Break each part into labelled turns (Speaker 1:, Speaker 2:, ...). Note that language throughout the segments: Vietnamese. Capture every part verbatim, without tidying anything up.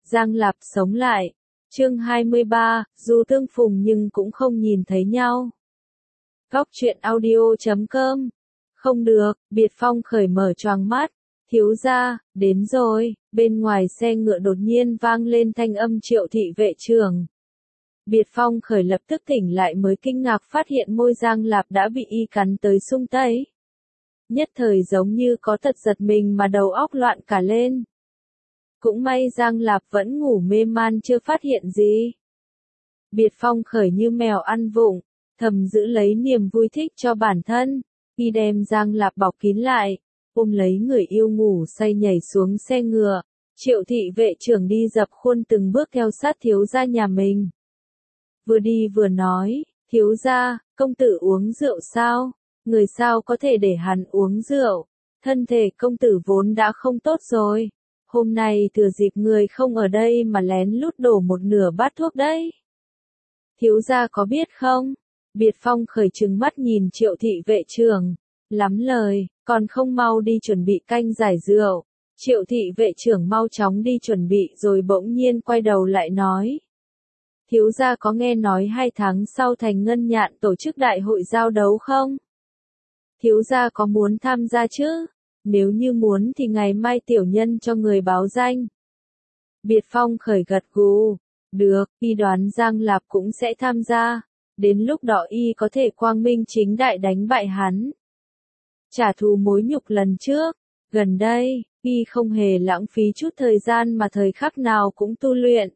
Speaker 1: Giang Lạp sống lại. Chương hai mươi ba, dù tương phùng nhưng cũng không nhìn thấy nhau. Góc truyện audio chấm com. Không được, Biệt Phong khởi mở choàng mắt. Thiếu gia, đến rồi. Bên ngoài xe ngựa đột nhiên vang lên thanh âm Triệu thị vệ trưởng. Biệt Phong khởi lập tức tỉnh lại mới kinh ngạc phát hiện môi Giang Lạp đã bị y cắn tới sung tấy. Nhất thời giống như có tật giật mình mà đầu óc loạn cả lên. Cũng may Giang Lạp vẫn ngủ mê man chưa phát hiện gì. Biệt Phong khởi như mèo ăn vụng, thầm giữ lấy niềm vui thích cho bản thân, y đem Giang Lạp bọc kín lại, ôm lấy người yêu ngủ say nhảy xuống xe ngựa. Triệu thị vệ trưởng đi dập khuôn từng bước theo sát thiếu gia nhà mình. Vừa đi vừa nói, thiếu gia, công tử uống rượu sao? Người sao có thể để hắn uống rượu? Thân thể công tử vốn đã không tốt rồi. Hôm nay thừa dịp người không ở đây mà lén lút đổ một nửa bát thuốc đấy. Thiếu gia có biết không? Biệt Phong khởi trừng mắt nhìn Triệu thị vệ trưởng. Lắm lời, còn không mau đi chuẩn bị canh giải rượu. Triệu thị vệ trưởng mau chóng đi chuẩn bị rồi bỗng nhiên quay đầu lại nói. Thiếu gia có nghe nói hai tháng sau thành Ngân Nhạn tổ chức đại hội giao đấu không? Thiếu gia có muốn tham gia chứ? Nếu như muốn thì ngày mai tiểu nhân cho người báo danh. Biệt Phong khởi gật gù. Được, y đoán Giang Lạp cũng sẽ tham gia. Đến lúc đó y có thể quang minh chính đại đánh bại hắn. Trả thù mối nhục lần trước. Gần đây, y không hề lãng phí chút thời gian mà thời khắc nào cũng tu luyện.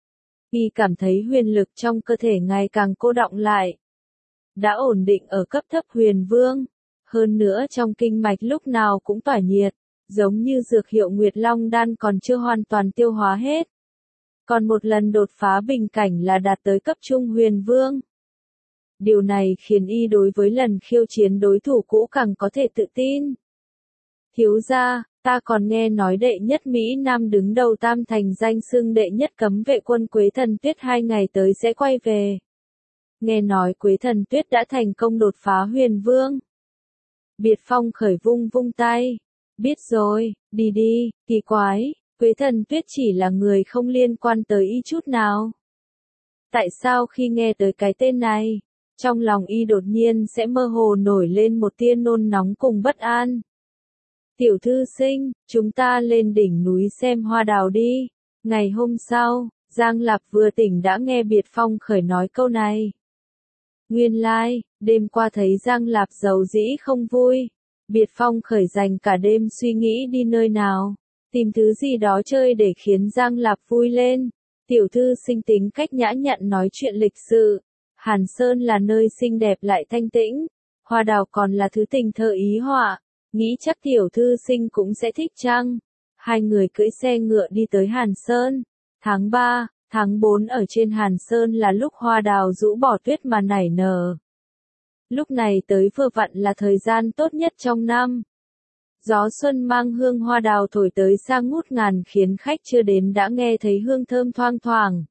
Speaker 1: Y cảm thấy huyền lực trong cơ thể ngày càng cô đọng lại. Đã ổn định ở cấp thấp huyền vương. Hơn nữa trong kinh mạch lúc nào cũng tỏa nhiệt, giống như dược hiệu Nguyệt Long đan còn chưa hoàn toàn tiêu hóa hết. Còn một lần đột phá bình cảnh là đạt tới cấp trung huyền vương. Điều này khiến y đối với lần khiêu chiến đối thủ cũ càng có thể tự tin. Thiếu gia, ta còn nghe nói đệ nhất Mỹ Nam đứng đầu Tam Thành danh xưng đệ nhất cấm vệ quân Quế Thần Tuyết hai ngày tới sẽ quay về. Nghe nói Quế Thần Tuyết đã thành công đột phá huyền vương. Biệt Phong khởi vung vung tay. Biết rồi, đi đi, kỳ quái, Quế Thần Tuyết chỉ là người không liên quan tới y chút nào. Tại sao khi nghe tới cái tên này, trong lòng y đột nhiên sẽ mơ hồ nổi lên một tia nôn nóng cùng bất an? Tiểu thư sinh, chúng ta lên đỉnh núi xem hoa đào đi. Ngày hôm sau, Giang Lạp vừa tỉnh đã nghe Biệt Phong khởi nói câu này. Nguyên lai, like, đêm qua thấy Giang Lạp giàu dĩ không vui. Biệt Phong khởi dành cả đêm suy nghĩ đi nơi nào, tìm thứ gì đó chơi để khiến Giang Lạp vui lên. Tiểu thư sinh tính cách nhã nhặn nói chuyện lịch sự. Hàn Sơn là nơi xinh đẹp lại thanh tĩnh. Hoa đào còn là thứ tình thơ ý họa. Nghĩ chắc tiểu thư sinh cũng sẽ thích chăng? Hai người cưỡi xe ngựa đi tới Hàn Sơn. Tháng ba, tháng bốn ở trên Hàn Sơn là lúc hoa đào rũ bỏ tuyết mà nảy nở. Lúc này tới vừa vặn là thời gian tốt nhất trong năm. Gió xuân mang hương hoa đào thổi tới sang ngút ngàn khiến khách chưa đến đã nghe thấy hương thơm thoang thoảng.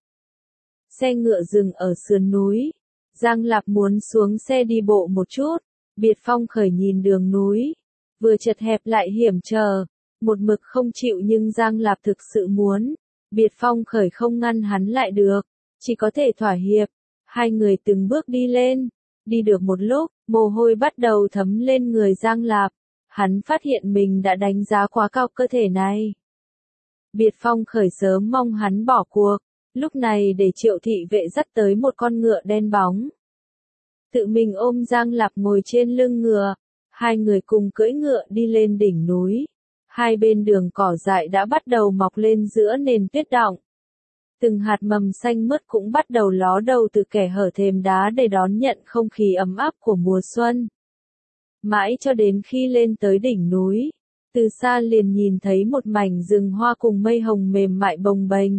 Speaker 1: Xe ngựa dừng ở sườn núi. Giang Lạp muốn xuống xe đi bộ một chút. Biệt Phong khởi nhìn đường núi. Vừa chật hẹp lại hiểm trở. Một mực không chịu nhưng Giang Lạp thực sự muốn. Biệt Phong khởi không ngăn hắn lại được. Chỉ có thể thỏa hiệp. Hai người từng bước đi lên. Đi được một lúc, mồ hôi bắt đầu thấm lên người Giang Lạp. Hắn phát hiện mình đã đánh giá quá cao cơ thể này. Biệt Phong khởi sớm mong hắn bỏ cuộc. Lúc này để Triệu thị vệ dắt tới một con ngựa đen bóng. Tự mình ôm Giang Lạp ngồi trên lưng ngựa. Hai người cùng cưỡi ngựa đi lên đỉnh núi. Hai bên đường cỏ dại đã bắt đầu mọc lên giữa nền tuyết đọng. Từng hạt mầm xanh mướt cũng bắt đầu ló đầu từ kẻ hở thềm đá để đón nhận không khí ấm áp của mùa xuân. Mãi cho đến khi lên tới đỉnh núi, từ xa liền nhìn thấy một mảnh rừng hoa cùng mây hồng mềm mại bồng bềnh.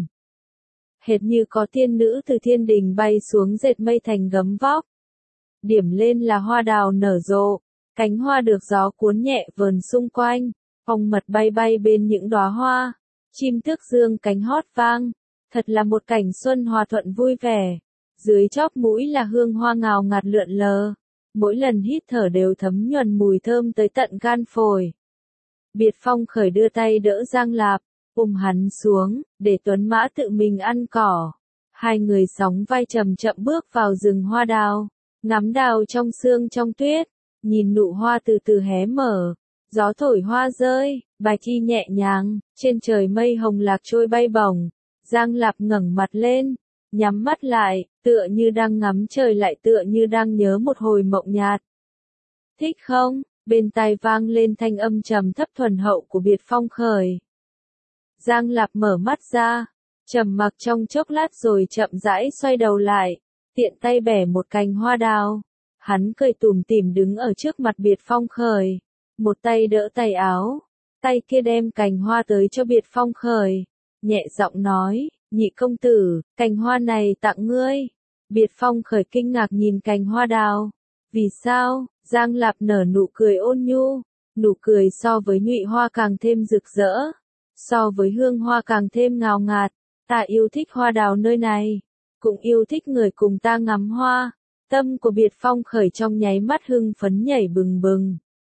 Speaker 1: Hệt như có tiên nữ từ thiên đình bay xuống dệt mây thành gấm vóc. Điểm lên là hoa đào nở rộ, cánh hoa được gió cuốn nhẹ vờn xung quanh, ong mật bay bay bên những đóa hoa, chim tước dương cánh hót vang. Thật là một cảnh xuân hòa thuận vui vẻ. Dưới chóp mũi là hương hoa ngào ngạt lượn lờ. Mỗi lần hít thở đều thấm nhuần mùi thơm tới tận gan phổi. Biệt Phong khởi đưa tay đỡ Giang Lạp, ôm hắn xuống, để tuấn mã tự mình ăn cỏ. Hai người sóng vai chậm chậm bước vào rừng hoa đào, ngắm đào trong sương trong tuyết, nhìn nụ hoa từ từ hé mở, gió thổi hoa rơi, bài chi nhẹ nhàng, trên trời mây hồng lạc trôi bay bổng. Giang Lạp ngẩng mặt lên, nhắm mắt lại, tựa như đang ngắm trời lại tựa như đang nhớ một hồi mộng nhạt. Thích không? Bên tai vang lên thanh âm trầm thấp thuần hậu của Biệt Phong Khởi. Giang Lạp mở mắt ra, trầm mặc trong chốc lát rồi chậm rãi xoay đầu lại, tiện tay bẻ một cành hoa đào. Hắn cười tủm tỉm đứng ở trước mặt Biệt Phong Khởi, một tay đỡ tay áo, tay kia đem cành hoa tới cho Biệt Phong Khởi, nhẹ giọng nói, nhị công tử, cành hoa này tặng ngươi. Biệt Phong Khởi kinh ngạc nhìn cành hoa đào. Vì sao? Giang Lạp nở nụ cười ôn nhu, nụ cười so với nhụy hoa càng thêm rực rỡ, so với hương hoa càng thêm ngào ngạt. Ta yêu thích hoa đào nơi này, cũng yêu thích người cùng ta ngắm hoa. Tâm của Biệt Phong Khởi trong nháy mắt hưng phấn nhảy bừng bừng.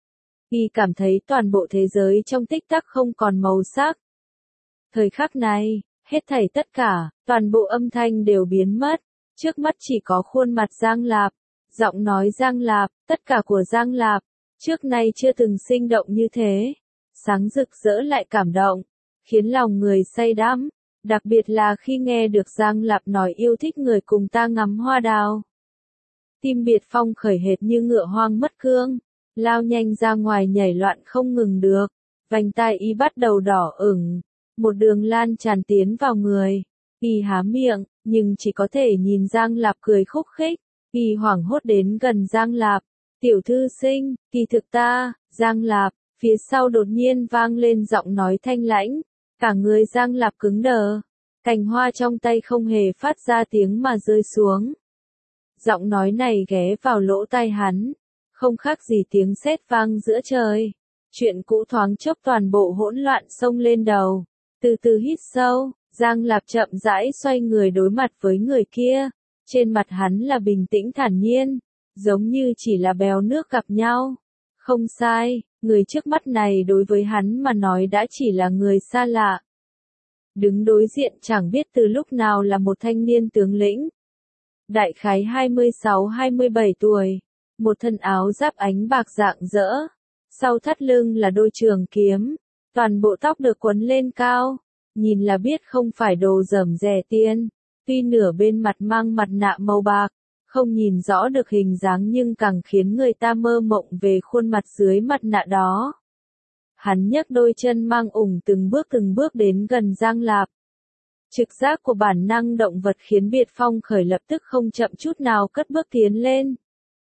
Speaker 1: Y cảm thấy toàn bộ thế giới trong tích tắc không còn màu sắc. Thời khắc này, hết thảy tất cả, toàn bộ âm thanh đều biến mất, trước mắt chỉ có khuôn mặt Giang Lạp, giọng nói Giang Lạp, tất cả của Giang Lạp, trước nay chưa từng sinh động như thế, sáng rực rỡ lại cảm động, khiến lòng người say đắm, đặc biệt là khi nghe được Giang Lạp nói yêu thích người cùng ta ngắm hoa đào. Tim Biệt Phong Khởi hệt như ngựa hoang mất cương, lao nhanh ra ngoài nhảy loạn không ngừng được, vành tai y bắt đầu đỏ ửng, một đường lan tràn tiến vào người, y há miệng, nhưng chỉ có thể nhìn Giang Lạp cười khúc khích, y hoảng hốt đến gần Giang Lạp, tiểu thư sinh, kỳ thực ta, Giang Lạp, phía sau đột nhiên vang lên giọng nói thanh lãnh, cả người Giang Lạp cứng đờ, cành hoa trong tay không hề phát ra tiếng mà rơi xuống. Giọng nói này ghé vào lỗ tai hắn, không khác gì tiếng sét vang giữa trời. Chuyện cũ thoáng chốc toàn bộ hỗn loạn xông lên đầu. Từ từ hít sâu, Giang Lạp chậm rãi xoay người đối mặt với người kia. Trên mặt hắn là bình tĩnh thản nhiên, giống như chỉ là bèo nước gặp nhau. Không sai, người trước mắt này đối với hắn mà nói đã chỉ là người xa lạ. Đứng đối diện chẳng biết từ lúc nào là một thanh niên tướng lĩnh. Đại khái hai mươi sáu hai mươi bảy tuổi, một thân áo giáp ánh bạc rạng rỡ, sau thắt lưng là đôi trường kiếm, toàn bộ tóc được quấn lên cao, nhìn là biết không phải đồ rởm rẻ tiền, tuy nửa bên mặt mang mặt nạ màu bạc, không nhìn rõ được hình dáng nhưng càng khiến người ta mơ mộng về khuôn mặt dưới mặt nạ đó. Hắn nhấc đôi chân mang ủng từng bước từng bước đến gần Giang Lạp. Trực giác của bản năng động vật khiến Biệt Phong Khởi lập tức không chậm chút nào cất bước tiến lên.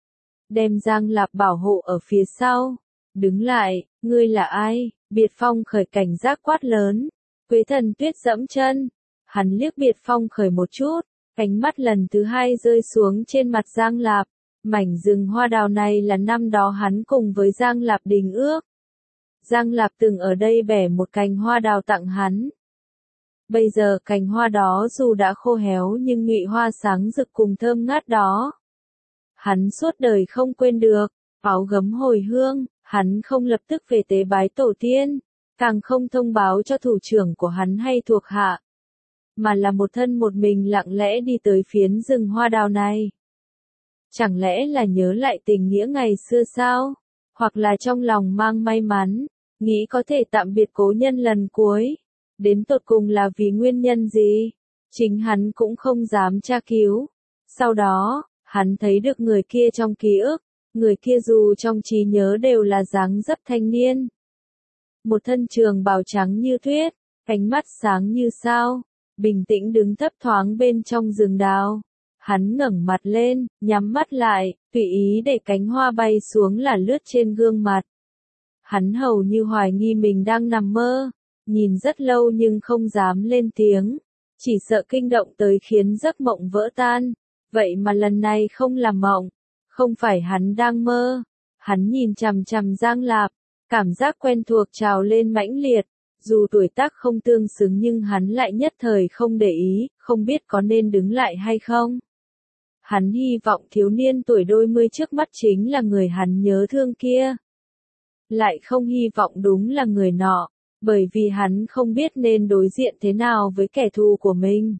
Speaker 1: Đem Giang Lạp bảo hộ ở phía sau. Đứng lại, ngươi là ai? Biệt Phong Khởi cảnh giác quát lớn. Quế Thần Tuyết dẫm chân. Hắn liếc Biệt Phong Khởi một chút, ánh mắt lần thứ hai rơi xuống trên mặt Giang Lạp. Mảnh rừng hoa đào này là năm đó hắn cùng với Giang Lạp đình ước. Giang Lạp từng ở đây bẻ một cành hoa đào tặng hắn. Bây giờ cành hoa đó dù đã khô héo nhưng nhụy hoa sáng rực cùng thơm ngát đó. Hắn suốt đời không quên được, áo gấm hồi hương, hắn không lập tức về tế bái tổ tiên, càng không thông báo cho thủ trưởng của hắn hay thuộc hạ, mà là một thân một mình lặng lẽ đi tới phiến rừng hoa đào này. Chẳng lẽ là nhớ lại tình nghĩa ngày xưa sao? Hoặc là trong lòng mang may mắn, nghĩ có thể tạm biệt cố nhân lần cuối. Đến tột cùng là vì nguyên nhân gì? Chính hắn cũng không dám tra cứu. Sau đó, hắn thấy được người kia trong ký ức, người kia dù trong trí nhớ đều là dáng dấp thanh niên. Một thân trường bào trắng như tuyết, ánh mắt sáng như sao, bình tĩnh đứng thấp thoáng bên trong rừng đào. Hắn ngẩng mặt lên, nhắm mắt lại, tùy ý để cánh hoa bay xuống là lướt trên gương mặt. Hắn hầu như hoài nghi mình đang nằm mơ. Nhìn rất lâu nhưng không dám lên tiếng, chỉ sợ kinh động tới khiến giấc mộng vỡ tan, vậy mà lần này không làm mộng, không phải hắn đang mơ. Hắn nhìn chằm chằm Giang Lạp, cảm giác quen thuộc trào lên mãnh liệt, dù tuổi tác không tương xứng nhưng hắn lại nhất thời không để ý, không biết có nên đứng lại hay không. Hắn hy vọng thiếu niên tuổi đôi mươi trước mắt chính là người hắn nhớ thương kia. Lại không hy vọng đúng là người nọ. bởi vì hắn không biết nên đối diện thế nào với kẻ thù của mình.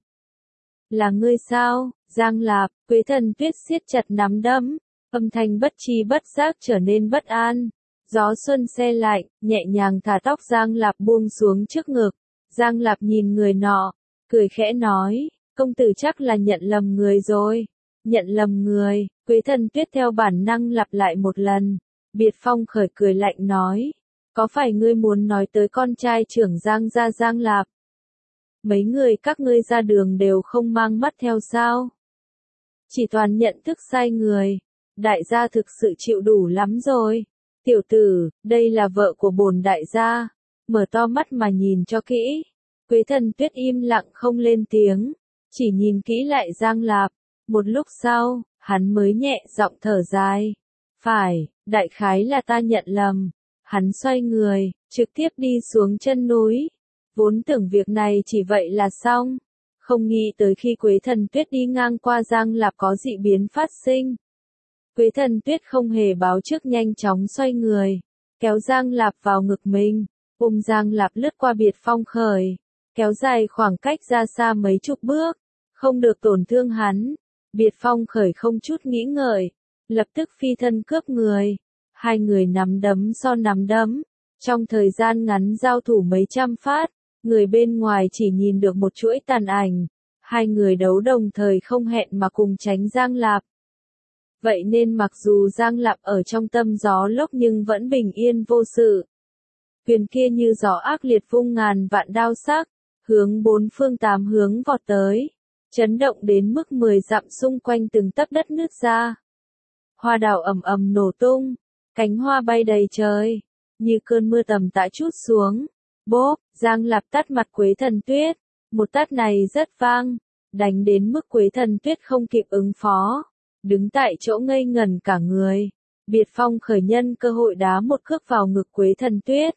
Speaker 1: Là ngươi sao, Giang Lạp? Quế Thần Tuyết siết chặt nắm đấm, âm thanh bất tri bất giác trở nên bất an. Gió xuân se lạnh, nhẹ nhàng thả tóc Giang Lạp buông xuống trước ngực. Giang Lạp nhìn người nọ, cười khẽ nói, công tử chắc là nhận lầm người rồi. Nhận lầm người, Quế Thần Tuyết theo bản năng lặp lại một lần. Biệt Phong khởi cười lạnh nói, có phải ngươi muốn nói tới con trai trưởng Giang gia Giang Lạp? Mấy người các ngươi ra đường đều không mang mắt theo sao? Chỉ toàn nhận thức sai người. Đại gia thực sự chịu đủ lắm rồi. Tiểu tử, đây là vợ của bổn đại gia. Mở to mắt mà nhìn cho kỹ. Quế Thần Tuyết im lặng không lên tiếng. Chỉ nhìn kỹ lại Giang Lạp. Một lúc sau, hắn mới nhẹ giọng thở dài. Phải, đại khái là ta nhận lầm. Hắn xoay người, trực tiếp đi xuống chân núi. Vốn tưởng việc này chỉ vậy là xong. Không nghĩ tới khi Quế Thần Tuyết đi ngang qua Giang Lạp có dị biến phát sinh. Quế Thần Tuyết không hề báo trước nhanh chóng xoay người. Kéo Giang Lạp vào ngực mình. Ôm Giang Lạp lướt qua Biệt Phong khởi. Kéo dài khoảng cách ra xa mấy chục bước. Không được tổn thương hắn. Biệt Phong khởi không chút nghĩ ngợi. Lập tức phi thân cướp người. Hai người nắm đấm so nắm đấm. Trong thời gian ngắn giao thủ mấy trăm phát. Người bên ngoài chỉ nhìn được một chuỗi tàn ảnh. Hai người đấu đồng thời không hẹn mà cùng tránh Giang Lạp. Vậy nên mặc dù Giang Lạp ở trong tâm gió lốc nhưng vẫn bình yên vô sự. Huyền kia như gió ác liệt vung ngàn vạn đao sắc, hướng bốn phương tám hướng vọt tới. Chấn động đến mức mười dặm xung quanh từng tấc đất nứt ra. Hoa đào ầm ầm nổ tung, cánh hoa bay đầy trời, như cơn mưa tầm tã trút xuống. Bốp, Giang Lạp tát mặt Quế Thần Tuyết. Một tát này rất vang, đánh đến mức Quế Thần Tuyết không kịp ứng phó. Đứng tại chỗ ngây ngẩn cả người. Biệt Phong khởi nhân cơ hội đá một cước vào ngực Quế Thần Tuyết.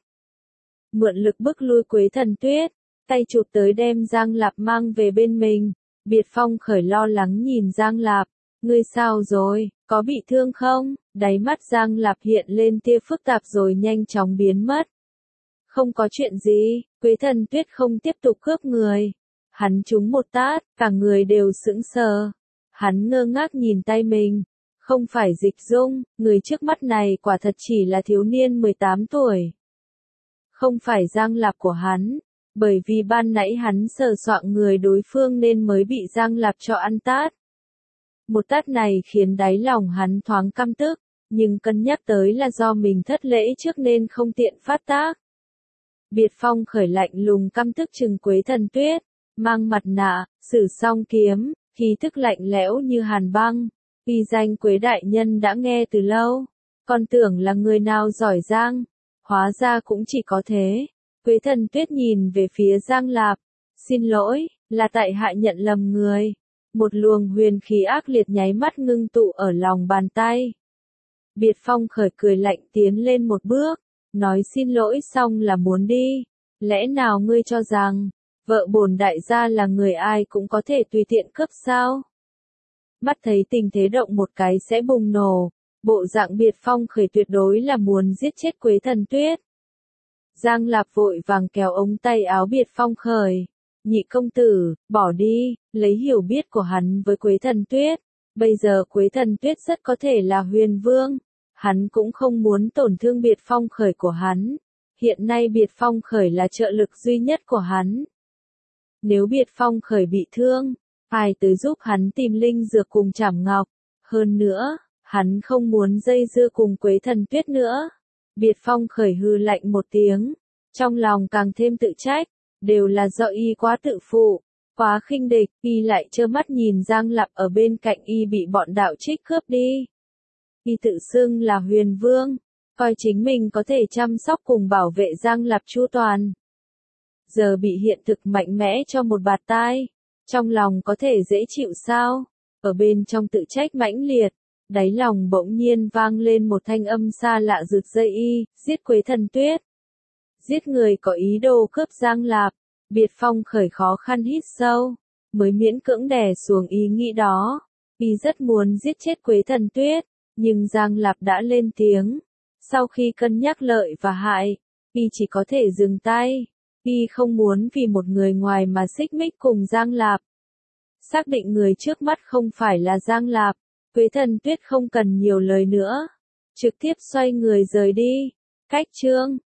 Speaker 1: Mượn lực bức lui Quế Thần Tuyết, tay chụp tới đem Giang Lạp mang về bên mình. Biệt Phong khởi lo lắng nhìn Giang Lạp. Ngươi sao rồi, có bị thương không? Đáy mắt Giang Lạp hiện lên tia phức tạp rồi nhanh chóng biến mất. Không có chuyện gì, Quế Thần Tuyết không tiếp tục cướp người. Hắn trúng một tát, cả người đều sững sờ. Hắn ngơ ngác nhìn tay mình. Không phải Dịch Dung, người trước mắt này quả thật chỉ là thiếu niên mười tám tuổi. Không phải Giang Lạp của hắn, bởi vì ban nãy hắn sờ soạng người đối phương nên mới bị Giang Lạp cho ăn tát. Một tát này khiến đáy lòng hắn thoáng căm tức, nhưng cân nhắc tới là do mình thất lễ trước nên không tiện phát tác. Biệt Phong khởi lạnh lùng căm tức chừng Quế Thần Tuyết, mang mặt nạ, sử song kiếm, khí tức lạnh lẽo như hàn băng. Uy danh Quế đại nhân đã nghe từ lâu, còn tưởng là người nào giỏi giang, hóa ra cũng chỉ có thế. Quế Thần Tuyết nhìn về phía Giang Lạp, xin lỗi, là tại hạ nhận lầm người. Một luồng huyền khí ác liệt nháy mắt ngưng tụ ở lòng bàn tay. Biệt Phong khởi cười lạnh tiến lên một bước, nói xin lỗi xong là muốn đi. Lẽ nào ngươi cho rằng, vợ bổn đại gia là người ai cũng có thể tùy tiện cướp sao? Mắt thấy tình thế động một cái sẽ bùng nổ, bộ dạng Biệt Phong khởi tuyệt đối là muốn giết chết Quế Thần Tuyết. Giang Lạp vội vàng kéo ống tay áo Biệt Phong khởi. Nhị công tử, bỏ đi, lấy hiểu biết của hắn với Quế Thần Tuyết. Bây giờ Quế Thần Tuyết rất có thể là huyền vương. Hắn cũng không muốn tổn thương Biệt Phong khởi của hắn. Hiện nay Biệt Phong khởi là trợ lực duy nhất của hắn. Nếu Biệt Phong khởi bị thương, ai tới giúp hắn tìm linh dược cùng Trảm Ngọc. Hơn nữa, hắn không muốn dây dưa cùng Quế Thần Tuyết nữa. Biệt Phong khởi hừ lạnh một tiếng, trong lòng càng thêm tự trách, đều là do y quá tự phụ, quá khinh địch, y lại trơ mắt nhìn Giang Lạp ở bên cạnh y bị bọn đạo trích cướp đi. Y tự xưng là huyền vương, coi chính mình có thể chăm sóc cùng bảo vệ Giang Lạp chu toàn. Giờ bị hiện thực mạnh mẽ cho một bạt tai, trong lòng có thể dễ chịu sao? Ở bên trong tự trách mãnh liệt, đáy lòng bỗng nhiên vang lên một thanh âm xa lạ rực dây y, giết Quế Thần Tuyết. Giết người có ý đồ cướp Giang Lạp. Biệt Phong khởi khó khăn hít sâu, mới miễn cưỡng đè xuống ý nghĩ đó. Y rất muốn giết chết Quế Thần Tuyết, nhưng Giang Lạp đã lên tiếng. Sau khi cân nhắc lợi và hại, Y chỉ có thể dừng tay. Y không muốn vì một người ngoài mà xích mích cùng Giang Lạp. Xác định người trước mắt không phải là Giang Lạp, Quế Thần Tuyết không cần nhiều lời nữa. Trực tiếp xoay người rời đi. Cách chương